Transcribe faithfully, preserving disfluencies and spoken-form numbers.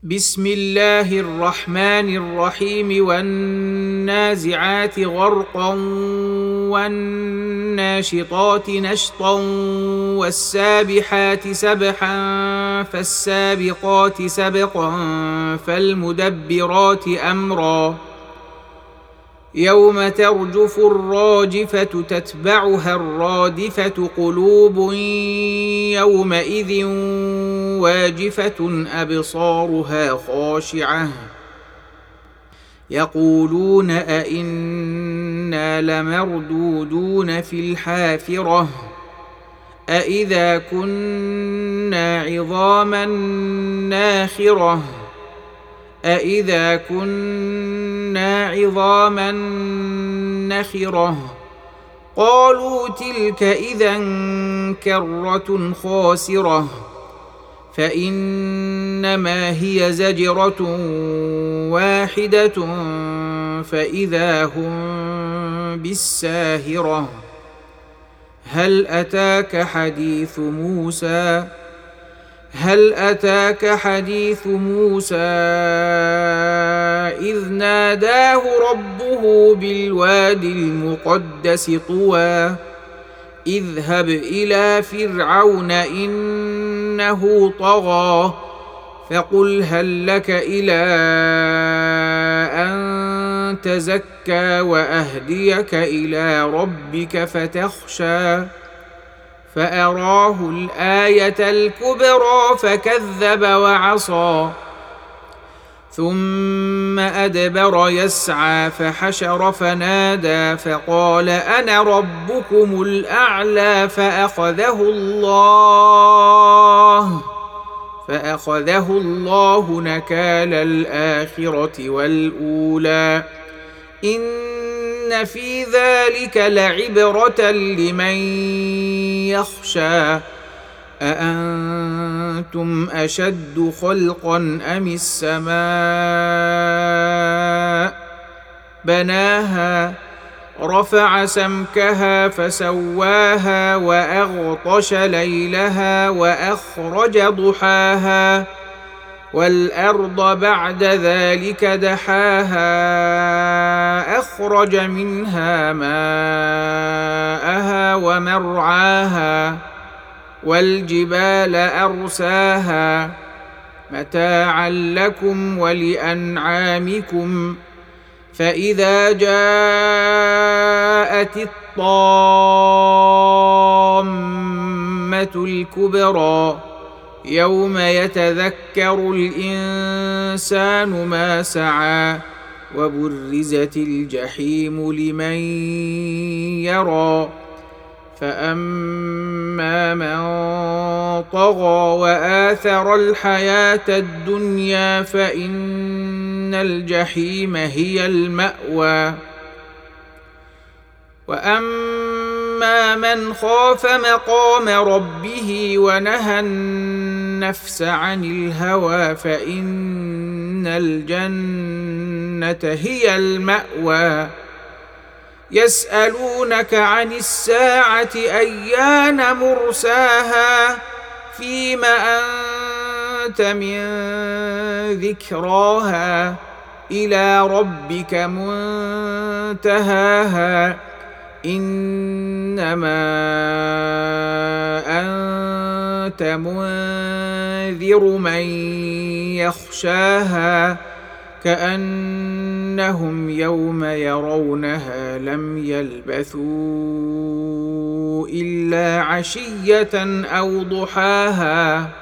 بسم الله الرحمن الرحيم والنازعات غرقا والناشطات نشطا والسابحات سبحا فالسابقات سبقا فالمدبرات أمرا يوم ترجف الراجفة تتبعها الرادفة قلوب يومئذ واجفة أبصارها خاشعة يقولون أئنا لمردودون في الحافرة أئذا كنا عظاما ناخرة أئذا كنا عظاما نخرة قالوا تلك إذا كرة خاسرة فإنما هي زجرة واحدة فإذا هم بالساهرة هل أتاك حديث موسى هل أتاك حديث موسى إذ ناداه ربه بالوادي المقدس طوى اذهب إلى فرعون إنه طغى فقل هل لك إلى أن تزكى وأهديك إلى ربك فتخشى فأراه الآية الكبرى فكذب وعصى ثم أدبر يسعى فحشر فنادى فقال أنا ربكم الأعلى فأخذه الله فأخذه الله نكال الآخرة والأولى إن في ذلك لعبرة لمن يخشى أأنتم أشد خلقا أم السماء بناها رفع سمكها فسواها وأغطش ليلها وأخرج ضحاها والأرض بعد ذلك دحاها أخرج منها ماءها ومرعاها والجبال أرساها متاعا لكم ولأنعامكم فإذا جاءت الطامة الكبرى يوم يتذكر الإنسان ما سعى وبرزت الجحيم لمن يرى فأما من طغى وآثر الحياة الدنيا فإن الجحيم هي المأوى وأما من خاف مقام ربه ونهى النفس عن الهوى فإن الجنة هي المأوى يسألونك عن الساعة أيان مرساها فيم أنت من ذكراها إلى ربك منتهاها إنما أنت منذر من يخشاها كأنهم يوم يرونها لم يلبثوا إلا عشية أو ضحاها